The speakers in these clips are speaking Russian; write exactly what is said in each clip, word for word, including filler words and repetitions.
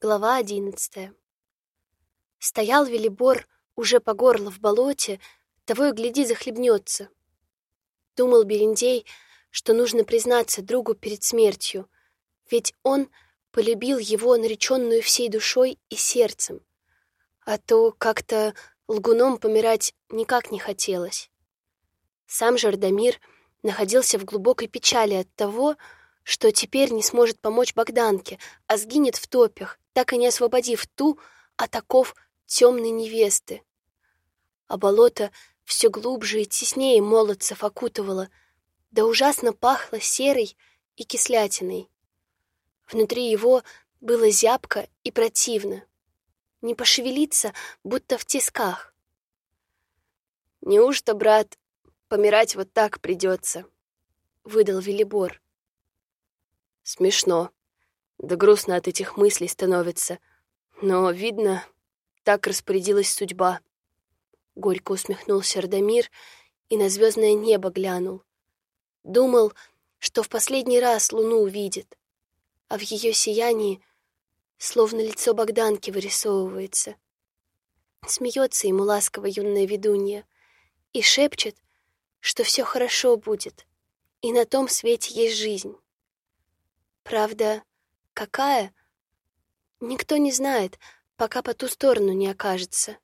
Глава одиннадцатая. Стоял Велибор уже по горло в болоте, того и гляди захлебнется. Думал Берендей, что нужно признаться другу перед смертью, ведь он полюбил его, нареченную всей душой и сердцем, а то как-то лгуном помирать никак не хотелось. Сам же Радомир находился в глубокой печали от того, что теперь не сможет помочь Богданке, а сгинет в топях, так и не освободив ту от оков темной невесты. А болото все глубже и теснее молодцев окутывало, да ужасно пахло серой и кислятиной. Внутри его было зябко и противно. Не пошевелиться, будто в тисках. «Неужто, брат, помирать вот так придется?» — выдал Велибор. Смешно, да грустно от этих мыслей становится, но, видно, так распорядилась судьба. Горько усмехнулся Радомир и на звездное небо глянул. Думал, что в последний раз луну увидит, а в ее сиянии словно лицо Богданки вырисовывается. Смеется ему ласково юная ведунья и шепчет, что все хорошо будет, и на том свете есть жизнь. Правда, какая? Никто не знает, пока по ту сторону не окажется.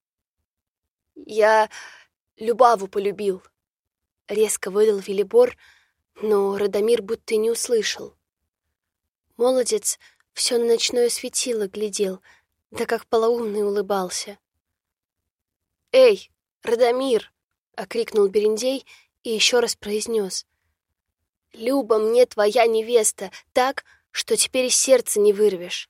«Я Любаву полюбил», — резко выдал Велибор, но Радомир будто и не услышал. Молодец все на ночное светило глядел, да как полоумный улыбался. «Эй, Радомир!» — окрикнул Берендей и еще раз произнес. «Люба мне твоя невеста, так, что теперь из сердца не вырвешь».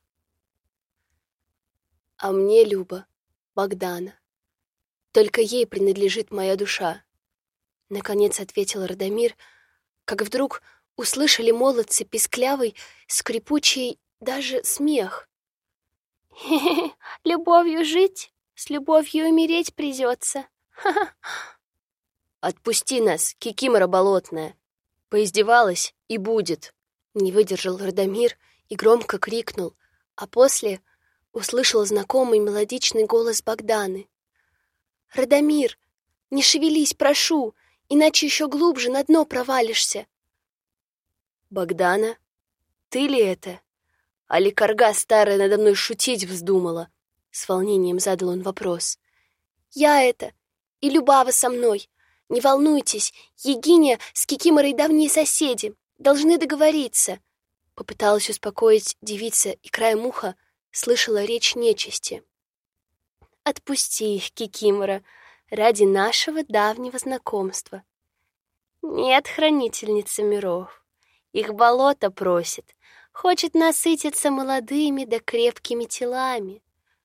«А мне, Люба, Богдана. Только ей принадлежит моя душа», — наконец ответил Радомир, как вдруг услышали молодцы писклявый, скрипучий даже смех. «Хе-хе, любовью жить, с любовью умереть придется. Ха-ха!» «Отпусти нас, кикимора болотная!» Поиздевалась и будет. Не выдержал Радомир и громко крикнул, а после услышал знакомый мелодичный голос Богданы. «Радомир, не шевелись, прошу, иначе еще глубже на дно провалишься». «Богдана, ты ли это? Али карга старая надо мной шутить вздумала?» С волнением задал он вопрос. «Я это, и Любава со мной. Не волнуйтесь, Егиня с Кикиморой давние соседи, должны договориться». Попыталась успокоить девица и краем уха слышала речь нечисти. «Отпусти их, Кикимора, ради нашего давнего знакомства. Нет, хранительница миров, их болото просит, хочет насытиться молодыми да крепкими телами.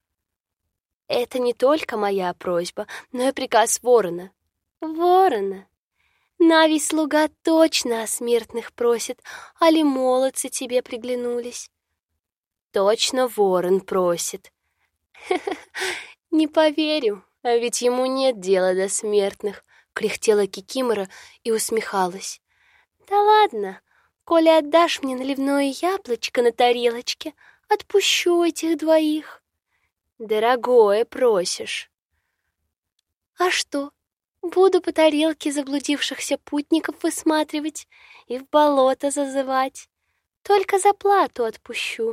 Это не только моя просьба, но и приказ ворона. Ворона, Навий слуга точно о смертных просит, али молодцы тебе приглянулись. Точно ворон просит. Не поверю, а ведь ему нет дела до смертных, кряхтела Кикимора и усмехалась. Да ладно, коли отдашь мне наливное яблочко на тарелочке, отпущу этих двоих. Дорогое просишь. А что? Буду по тарелке заблудившихся путников высматривать и в болото зазывать. Только за плату отпущу.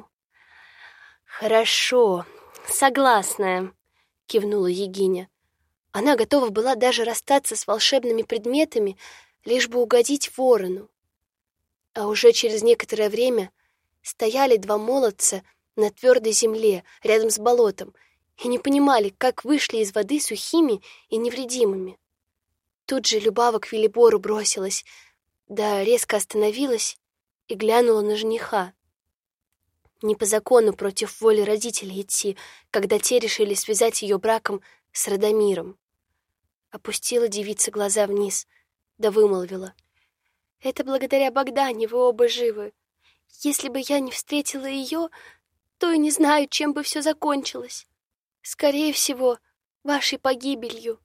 Хорошо, согласная, кивнула Егиня. Она готова была даже расстаться с волшебными предметами, лишь бы угодить ворону. А уже через некоторое время стояли два молодца на твердой земле рядом с болотом и не понимали, как вышли из воды сухими и невредимыми. Тут же Любава к Велибору бросилась, да резко остановилась и глянула на жениха. Не по закону против воли родителей идти, когда те решили связать ее браком с Радомиром. Опустила девица глаза вниз, да вымолвила. «Это благодаря Богдане вы оба живы. Если бы я не встретила ее, то и не знаю, чем бы все закончилось. Скорее всего, вашей погибелью.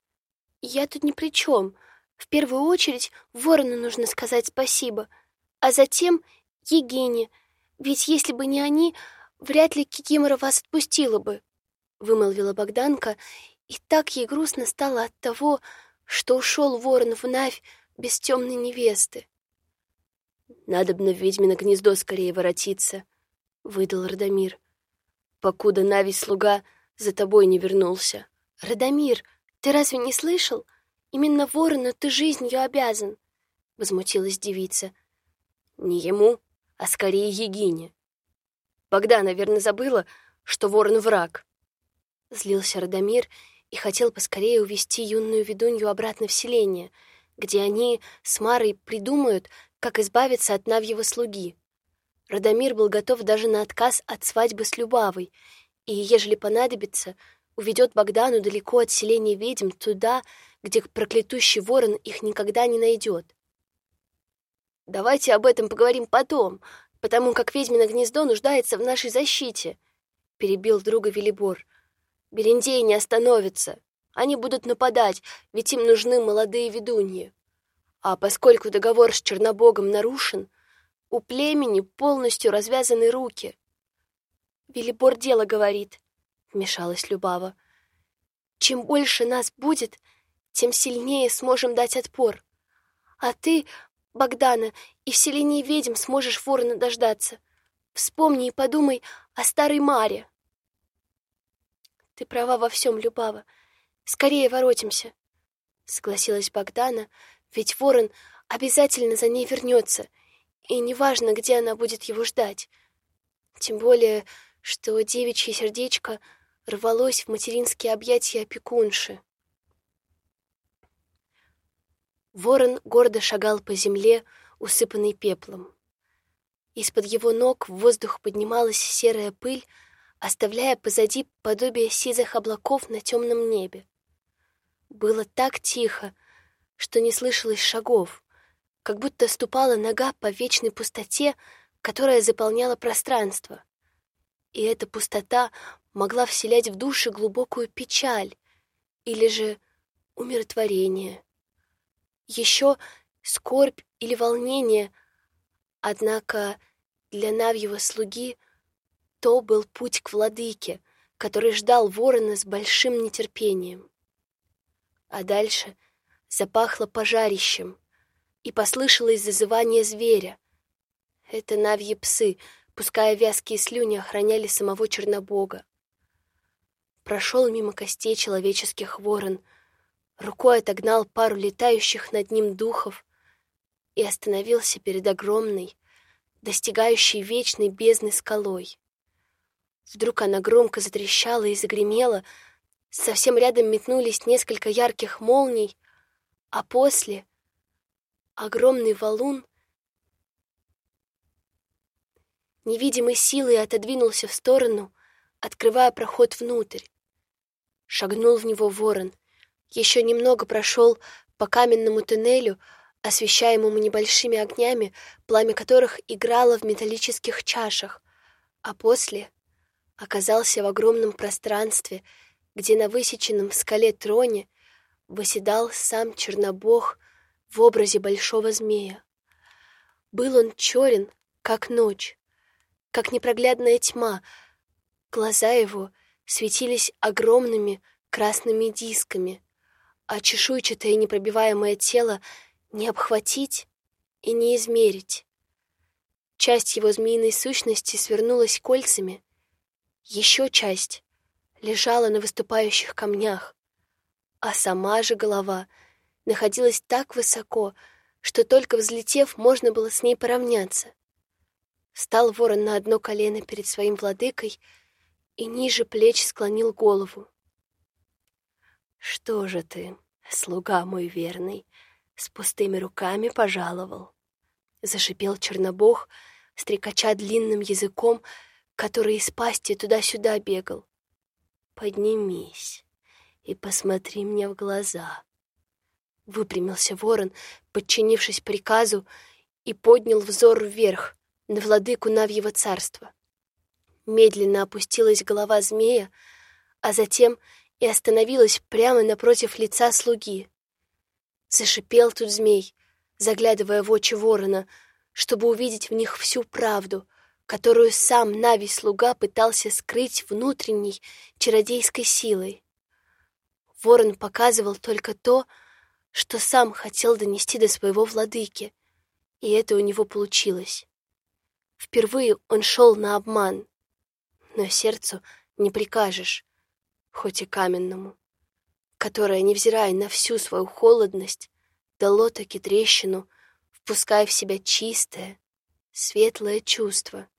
Я тут ни при чем. В первую очередь ворону нужно сказать спасибо, а затем Егине, ведь если бы не они, вряд ли Кикимора вас отпустила бы», — вымолвила Богданка, и так ей грустно стало от того, что ушел ворон в Навь без темной невесты. «Надобно в ведьмино гнездо скорее воротиться», — выдал Радомир, «покуда Навий слуга за тобой не вернулся». «Радомир, ты разве не слышал? Именно ворону ты жизнью обязан», — возмутилась девица. «Не ему, а скорее Егине. Богдан, наверное, забыла, что ворон враг». Злился Радомир и хотел поскорее увести юную ведунью обратно в селение, где они с Марой придумают, как избавиться от Навьего слуги. Радомир был готов даже на отказ от свадьбы с Любавой, и, ежели понадобится, уведет Богдану далеко от селения ведьм туда, где проклятущий ворон их никогда не найдет. «Давайте об этом поговорим потом, потому как ведьмино гнездо нуждается в нашей защите», — перебил друга Велибор. «Берендеи не остановятся. Они будут нападать, ведь им нужны молодые ведуньи. А поскольку договор с Чернобогом нарушен, у племени полностью развязаны руки». «Велибор дело говорит», — вмешалась Любава. «Чем больше нас будет, тем сильнее сможем дать отпор. А ты, Богдана, и в селении ведьм сможешь ворона дождаться. Вспомни и подумай о старой Маре». «Ты права во всем, Любава. Скорее воротимся», — согласилась Богдана, «ведь ворон обязательно за ней вернется, и неважно, где она будет его ждать. Тем более, что девичье сердечко рвалось в материнские объятия опекунши». Ворон гордо шагал по земле, усыпанной пеплом. Из-под его ног в воздух поднималась серая пыль, оставляя позади подобие сизых облаков на темном небе. Было так тихо, что не слышалось шагов, как будто ступала нога по вечной пустоте, которая заполняла пространство. И эта пустота могла вселять в души глубокую печаль или же умиротворение. Еще скорбь или волнение, однако для Навьего слуги то был путь к владыке, который ждал ворона с большим нетерпением. А дальше запахло пожарищем, и послышалось зазывание зверя. Это Навьи псы, пуская вязкие слюни, охраняли самого Чернобога. Прошел мимо костей человеческих ворон, рукой отогнал пару летающих над ним духов и остановился перед огромной, достигающей вечной бездны скалой. Вдруг она громко затрещала и загремела, совсем рядом метнулись несколько ярких молний, а после огромный валун невидимой силой отодвинулся в сторону, открывая проход внутрь. Шагнул в него ворон, еще немного прошел по каменному туннелю, освещаемому небольшими огнями, пламя которых играло в металлических чашах, а после оказался в огромном пространстве, где на высеченном в скале троне восседал сам Чернобог в образе большого змея. Был он черен, как ночь, как непроглядная тьма. Глаза его светились огромными красными дисками, а чешуйчатое непробиваемое тело не обхватить и не измерить. Часть его змеиной сущности свернулась кольцами, еще часть лежала на выступающих камнях, а сама же голова находилась так высоко, что только взлетев, можно было с ней поравняться. Встал ворон на одно колено перед своим владыкой и ниже плеч склонил голову. «Что же ты, слуга мой верный, с пустыми руками пожаловал?» — зашипел Чернобог, стрекоча длинным языком, который из пасти туда-сюда бегал. «Поднимись и посмотри мне в глаза». Выпрямился ворон, подчинившись приказу, и поднял взор вверх, на владыку Навьего царства. Медленно опустилась голова змея, а затем и остановилась прямо напротив лица слуги. Зашипел тут змей, заглядывая в очи ворона, чтобы увидеть в них всю правду, которую сам Нави-слуга пытался скрыть внутренней чародейской силой. Ворон показывал только то, что сам хотел донести до своего владыки, и это у него получилось. Впервые он шел на обман, но сердцу не прикажешь, хоть и каменному, которое, невзирая на всю свою холодность, дало таки трещину, впуская в себя чистое, светлое чувство.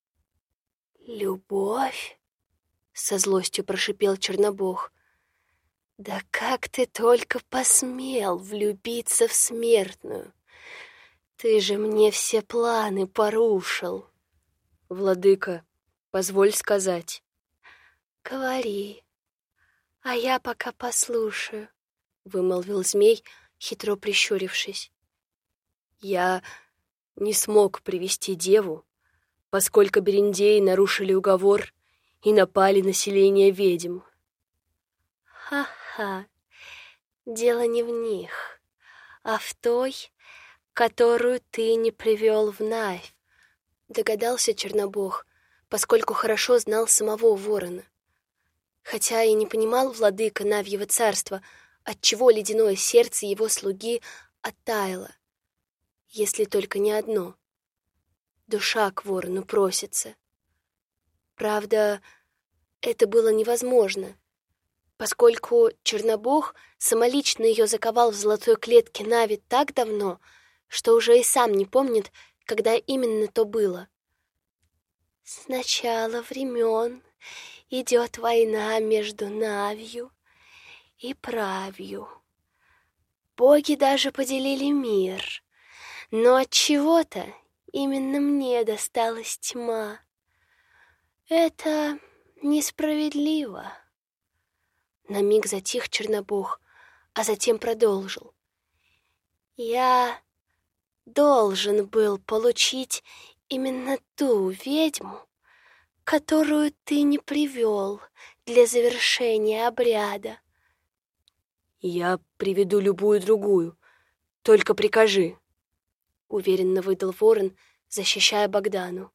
«Любовь?» — со злостью прошипел Чернобог. «Да как ты только посмел влюбиться в смертную! Ты же мне все планы порушил!» «Владыка, позволь сказать». «Говори, а я пока послушаю», — вымолвил змей, хитро прищурившись. «Я не смог привести деву, поскольку берендеи нарушили уговор и напали на селение ведьм». «Ха-ха, дело не в них, а в той, которую ты не привел в Навь», — догадался Чернобог, поскольку хорошо знал самого ворона. Хотя и не понимал владыка Навьего царства, отчего ледяное сердце его слуги оттаяло, если только не одно. Душа к ворону просится. Правда, это было невозможно, поскольку Чернобог самолично ее заковал в золотой клетке Нави так давно, что уже и сам не помнит, когда именно то было. «С начала времен идет война между Навью и Правью. Боги даже поделили мир, но от чего-то именно мне досталась тьма. Это несправедливо». На миг затих Чернобог, а затем продолжил. «Я должен был получить именно ту ведьму, которую ты не привел для завершения обряда». «Я приведу любую другую, только прикажи», — уверенно выдал ворон, защищая Богдану.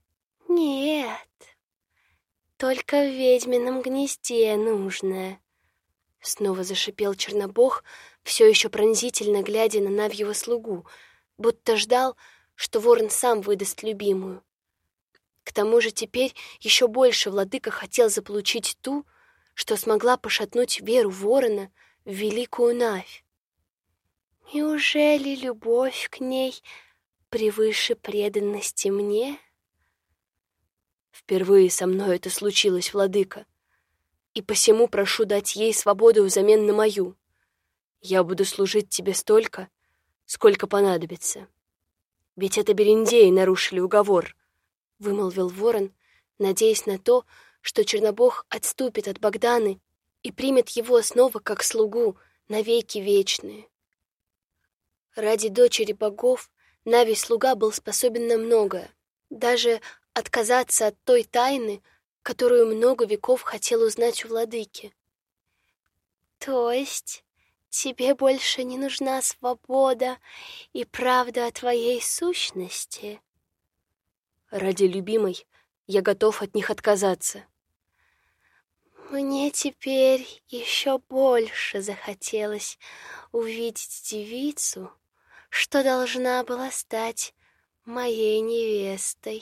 «Нет, только в ведьмином гнезде нужное», — снова зашипел Чернобог, все еще пронзительно глядя на Навьего слугу, будто ждал, что ворон сам выдаст любимую. К тому же теперь еще больше владыка хотел заполучить ту, что смогла пошатнуть веру ворона в великую Навь. «Неужели любовь к ней превыше преданности мне?» «Впервые со мной это случилось, владыка, и посему прошу дать ей свободу взамен на мою. Я буду служить тебе столько, сколько понадобится. Ведь это берендеи нарушили уговор», — вымолвил ворон, надеясь на то, что Чернобог отступит от Богданы и примет его снова как слугу навеки вечные. Ради дочери богов Нави-слуга был способен на многое, даже отказаться от той тайны, которую много веков хотел узнать у владыки. «То есть тебе больше не нужна свобода и правда о твоей сущности?» «Ради любимой я готов от них отказаться». «Мне теперь еще больше захотелось увидеть девицу, что должна была стать моей невестой.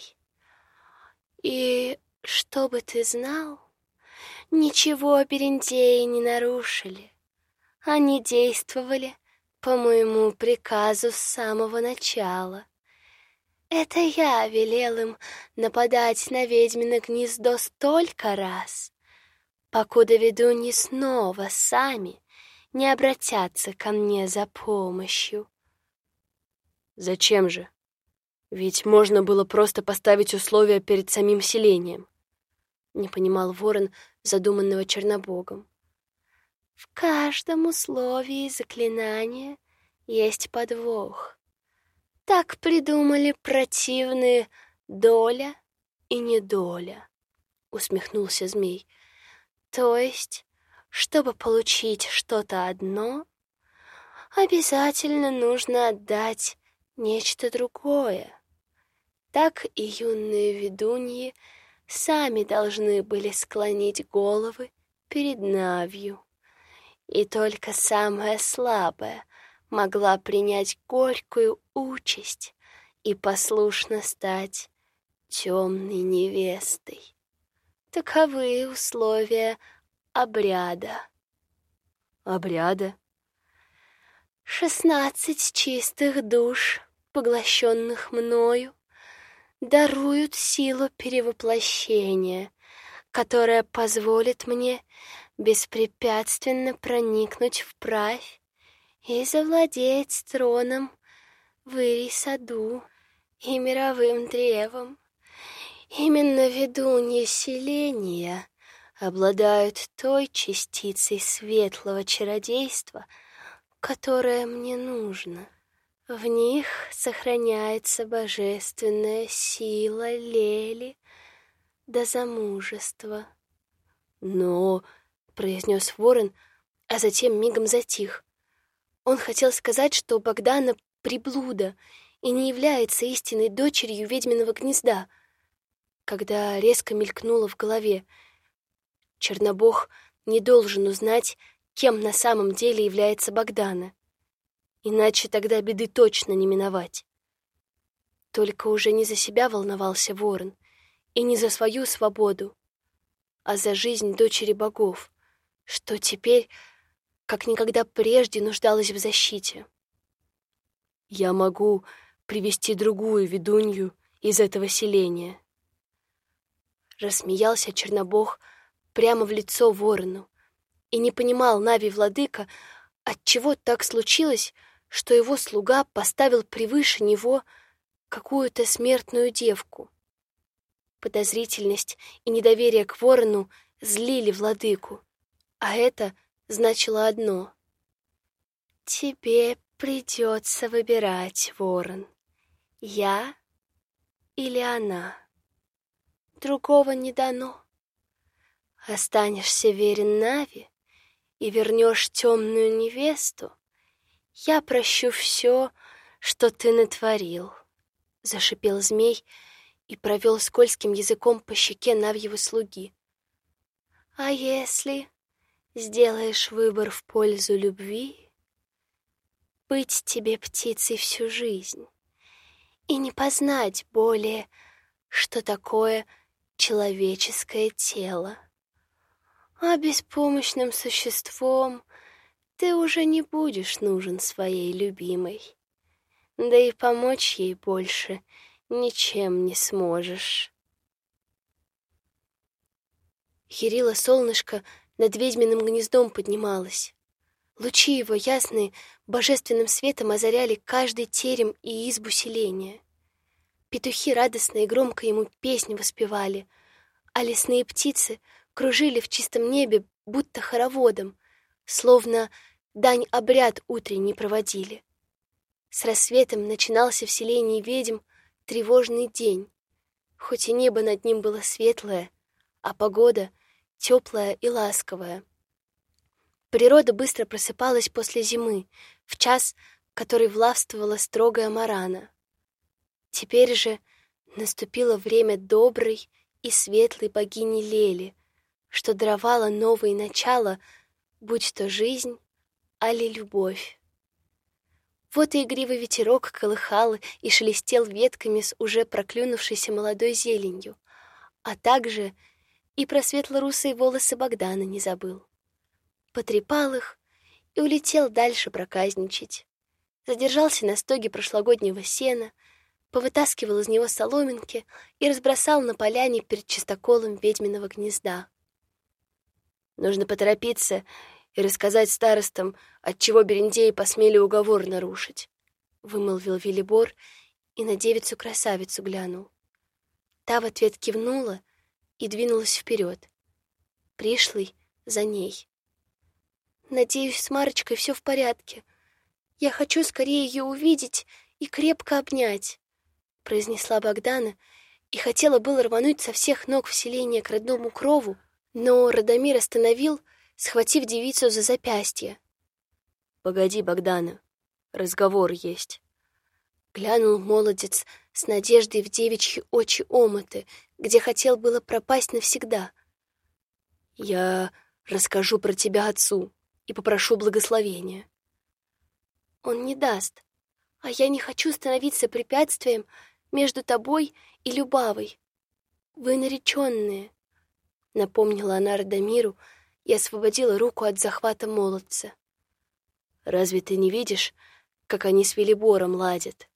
И чтобы ты знал, ничего берендеи не нарушили. Они действовали по моему приказу с самого начала. Это я велел им нападать на ведьмино гнездо столько раз, покуда ведуньи снова сами не обратятся ко мне за помощью». «Зачем же? Ведь можно было просто поставить условия перед самим селением», — не понимал ворон, задуманного Чернобогом. «В каждом условии заклинания есть подвох. Так придумали противные доля и недоля», — усмехнулся змей. «То есть, чтобы получить что-то одно, обязательно нужно отдать нечто другое. так и юные ведуньи сами должны были склонить головы перед Навью, и только самая слабая могла принять горькую участь и послушно стать темной невестой. Таковы условия обряда. Обряда? Шестнадцать чистых душ, поглощенных мною, даруют силу перевоплощения, которая позволит мне беспрепятственно проникнуть вправь и завладеть троном в Ирий-саду и мировым древом. Именно ведуньи селения обладают той частицей светлого чародейства, которая мне нужна. В них сохраняется божественная сила Лели до замужества. Но, — произнес ворон, а затем мигом затих. Он хотел сказать, что Богдана — приблуда и не является истинной дочерью ведьминого гнезда, когда резко мелькнуло в голове: Чернобог не должен узнать, кем на самом деле является Богдана, иначе тогда беды точно не миновать. Только уже не за себя волновался ворон и не за свою свободу, а за жизнь дочери богов, что теперь, как никогда прежде, нуждалась в защите. «Я могу привести другую ведунью из этого селения», — рассмеялся Чернобог прямо в лицо ворону, и не понимал Нави-владыка, отчего так случилось, что его слуга поставил превыше него какую-то смертную девку. Подозрительность и недоверие к ворону злили владыку, а это значило одно: тебе придется выбирать, ворон, я или она. Другого не дано. Останешься верен Нави и вернешь темную невесту, я прощу все, что ты натворил, — зашипел змей и провел скользким языком по щеке Навьего слуги. А если сделаешь выбор в пользу любви, быть тебе птицей всю жизнь и не познать более, что такое человеческое тело, а беспомощным существом ты уже не будешь нужен своей любимой, да и помочь ей больше ничем не сможешь. Ярило солнышко над ведьминым гнездом поднималось. Лучи его ясные божественным светом озаряли каждый терем и избу селения. Петухи радостно и громко ему песни воспевали, а лесные птицы кружили в чистом небе, будто хороводом, словно дань обряд утренний проводили. С рассветом начинался в селении ведьм тревожный день, хоть и небо над ним было светлое, а погода теплая и ласковая. Природа быстро просыпалась после зимы, в час, который властвовала строгая Марана. Теперь же наступило время доброй и светлой богини Лели, что даровала новые начала, будь то жизнь, али любовь. Вот и игривый ветерок колыхал и шелестел ветками с уже проклюнувшейся молодой зеленью, а также и про светло-русые волосы Богдана не забыл. Потрепал их и улетел дальше проказничать. Задержался на стоге прошлогоднего сена, повытаскивал из него соломинки и разбросал на поляне перед чистоколом ведьминого гнезда. Нужно поторопиться и рассказать старостам, отчего берендеи посмели уговор нарушить, — вымолвил Велибор и на девицу-красавицу глянул. Та в ответ кивнула и двинулась вперед. Пришлый за ней. «Надеюсь, с Марочкой все в порядке. Я хочу скорее ее увидеть и крепко обнять», — произнесла Богдана и хотела было рвануть со всех ног в селение к родному крову, но Радомир остановил, схватив девицу за запястье. «Погоди, Богдана, разговор есть», — глянул молодец с надеждой в девичьи очи омуты, где хотел было пропасть навсегда. «Я расскажу про тебя отцу и попрошу благословения». «Он не даст, а я не хочу становиться препятствием между тобой и Любавой. Вы нареченные», — напомнила она Радомиру и освободила руку от захвата молодца. «Разве ты не видишь, как они с Велибором ладят?»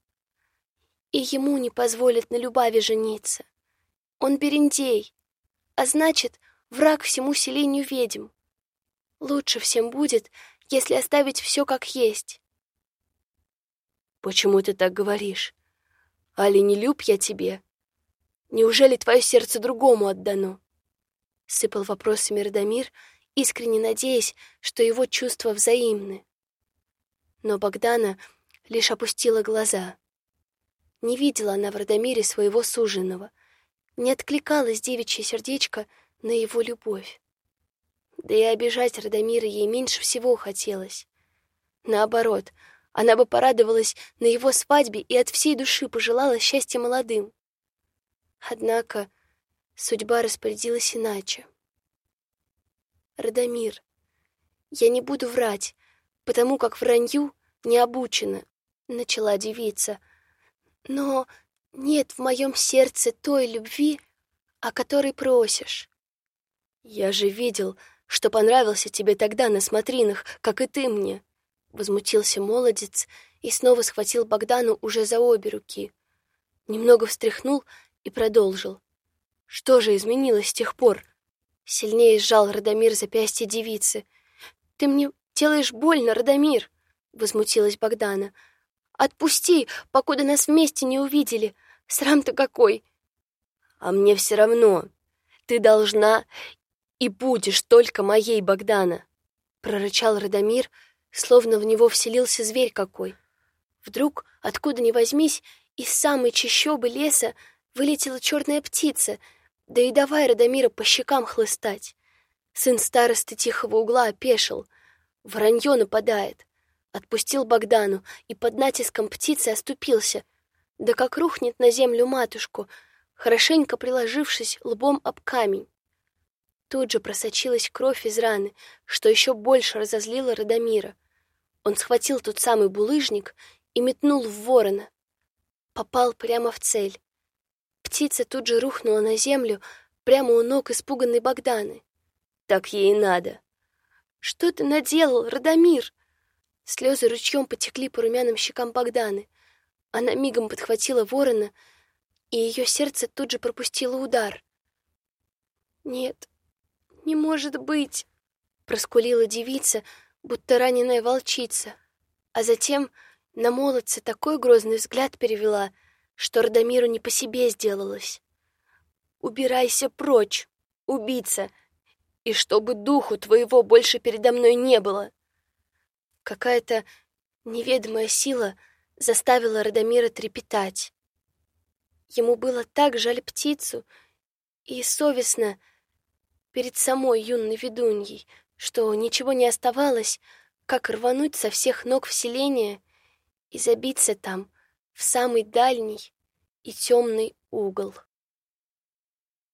«И ему не позволят на Любаве жениться. Он берендей, а значит, враг всему селению ведьм. Лучше всем будет, если оставить все как есть». «Почему ты так говоришь? Али, не люб я тебе? Неужели твое сердце другому отдано?» Сыпал вопросами Радомир, искренне надеясь, что его чувства взаимны. Но Богдана лишь опустила глаза. Не видела она в Радомире своего суженого, не откликалось девичье сердечко на его любовь. Да и обижать Радомира ей меньше всего хотелось. Наоборот, она бы порадовалась на его свадьбе и от всей души пожелала счастья молодым. Однако судьба распорядилась иначе. «Радомир, я не буду врать, потому как вранью не обучена», — начала девица. «Но нет в моем сердце той любви, о которой просишь». «Я же видел, что понравился тебе тогда на смотринах, как и ты мне», — возмутился молодец и снова схватил Богдану уже за обе руки. Немного встряхнул и продолжил. «Что же изменилось с тех пор?» Сильнее сжал Радомир запястье девицы. «Ты мне делаешь больно, Радомир!» — возмутилась Богдана. «Отпусти, покуда нас вместе не увидели. Срам-то какой!» «А мне все равно. Ты должна и будешь только моей, Богдана!» — прорычал Радомир, словно в него вселился зверь какой. Вдруг, откуда ни возьмись, из самой чащобы леса вылетела черная птица, да и давай Радомира по щекам хлыстать. Сын старосты тихого угла опешил. Вранье нападает. Отпустил Богдану и под натиском птицы оступился. Да как рухнет на землю матушку, хорошенько приложившись лбом об камень. Тут же просочилась кровь из раны, что еще больше разозлило Радомира. Он схватил тот самый булыжник и метнул в ворона. Попал прямо в цель. Птица тут же рухнула на землю прямо у ног испуганной Богданы. «Так ей и надо». «Что ты наделал, Радомир?» Слезы ручьем потекли по румяным щекам Богданы. Она мигом подхватила ворона, и ее сердце тут же пропустило удар. «Нет, не может быть!» — проскулила девица, будто раненая волчица, а затем на молодца такой грозный взгляд перевела, что Радомиру не по себе сделалось. «Убирайся прочь, убийца, и чтобы духу твоего больше передо мной не было!» Какая-то неведомая сила заставила Радомира трепетать. Ему было так жаль птицу и совестно перед самой юной ведуньей, что ничего не оставалось, как рвануть со всех ног в селение и забиться там, в самый дальний и темный угол.